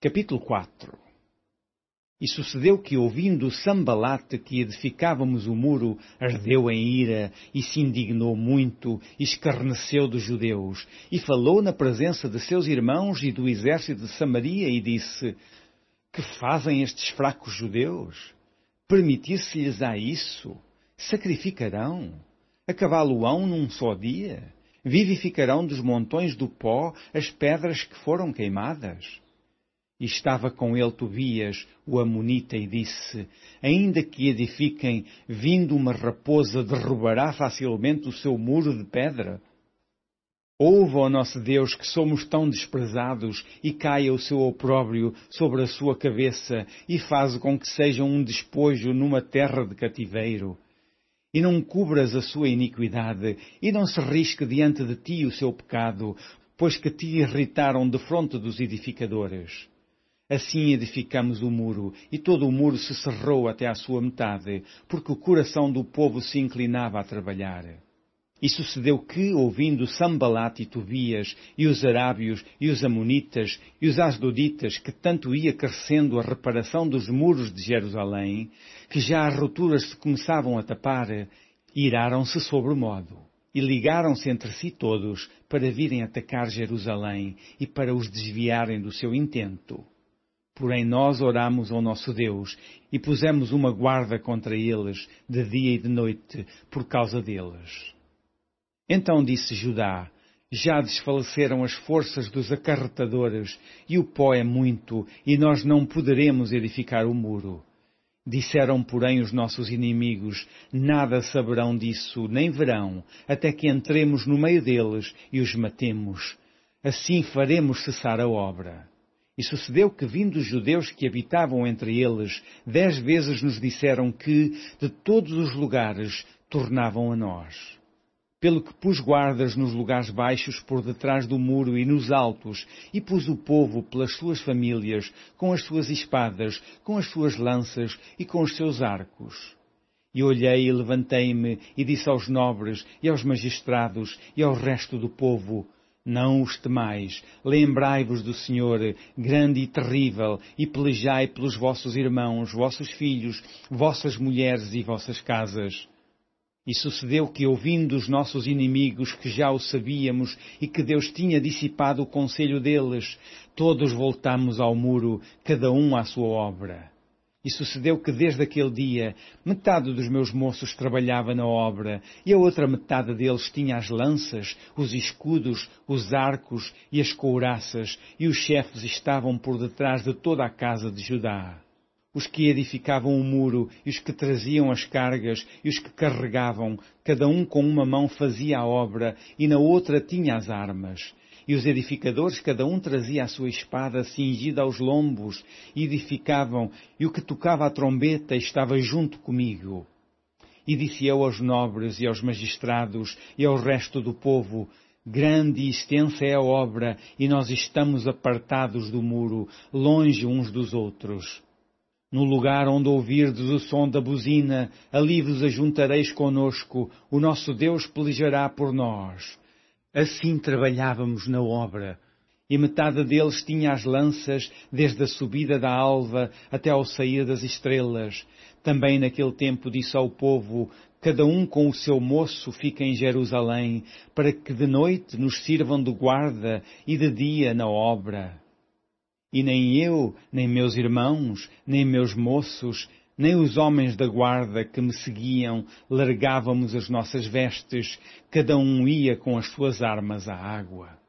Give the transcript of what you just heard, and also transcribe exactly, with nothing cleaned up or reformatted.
Capítulo quatro. E sucedeu que, ouvindo Sambalate que edificávamos o muro, ardeu em ira e se indignou muito e escarneceu dos judeus, e falou na presença de seus irmãos e do exército de Samaria e disse: Que fazem estes fracos judeus? Permitir-se-lhes a isso? Sacrificarão? Acabá-lo-ão num só dia? Vivificarão dos montões do pó as pedras que foram queimadas? E estava com ele Tobias, o amonita, e disse: Ainda que edifiquem, vindo uma raposa, derrubará facilmente o seu muro de pedra? Ouve, ó nosso Deus, que somos tão desprezados, e caia o seu opróbrio sobre a sua cabeça, e faz com que seja um despojo numa terra de cativeiro. E não cubras a sua iniquidade, e não se risque diante de ti o seu pecado, pois que te irritaram defronte dos edificadores. Assim edificamos o muro, e todo o muro se cerrou até à sua metade, porque o coração do povo se inclinava a trabalhar. E sucedeu que, ouvindo Sambalate e Tobias, e os arábios, e os amonitas, e os asdoditas, que tanto ia crescendo a reparação dos muros de Jerusalém, que já as roturas se começavam a tapar, iraram-se sobremodo, e ligaram-se entre si todos, para virem atacar Jerusalém, e para os desviarem do seu intento. Porém nós oramos ao nosso Deus, e pusemos uma guarda contra eles, de dia e de noite, por causa deles. Então disse Judá: Já desfaleceram as forças dos acarretadores, e o pó é muito, e nós não poderemos edificar o muro. Disseram, porém, os nossos inimigos: Nada saberão disso, nem verão, até que entremos no meio deles e os matemos. Assim faremos cessar a obra. E sucedeu que, vindo os judeus que habitavam entre eles, dez vezes nos disseram que, de todos os lugares, tornavam a nós. Pelo que pus guardas nos lugares baixos por detrás do muro e nos altos, e pus o povo pelas suas famílias, com as suas espadas, com as suas lanças e com os seus arcos. E olhei e levantei-me e disse aos nobres e aos magistrados e ao resto do povo: Não os temais, lembrai-vos do Senhor, grande e terrível, e pelejai pelos vossos irmãos, vossos filhos, vossas mulheres e vossas casas. E sucedeu que, ouvindo os nossos inimigos, que já o sabíamos, e que Deus tinha dissipado o conselho deles, todos voltamos ao muro, cada um à sua obra. E sucedeu que, desde aquele dia, metade dos meus moços trabalhava na obra, e a outra metade deles tinha as lanças, os escudos, os arcos e as couraças, e os chefes estavam por detrás de toda a casa de Judá. Os que edificavam o muro, e os que traziam as cargas, e os que carregavam, cada um com uma mão fazia a obra, e na outra tinha as armas. E os edificadores, cada um trazia a sua espada cingida aos lombos, e edificavam, e o que tocava a trombeta estava junto comigo. E disse eu aos nobres e aos magistrados e ao resto do povo: Grande e extensa é a obra, e nós estamos apartados do muro, longe uns dos outros. No lugar onde ouvirdes o som da buzina, ali vos ajuntareis conosco, o nosso Deus pelejará por nós. Assim trabalhávamos na obra, e metade deles tinha as lanças, desde a subida da alva até ao sair das estrelas. Também naquele tempo disse ao povo: Cada um com o seu moço fica em Jerusalém, para que de noite nos sirvam de guarda e de dia na obra. E nem eu, nem meus irmãos, nem meus moços, nem os homens da guarda que me seguiam largávamos as nossas vestes, cada um ia com as suas armas à água.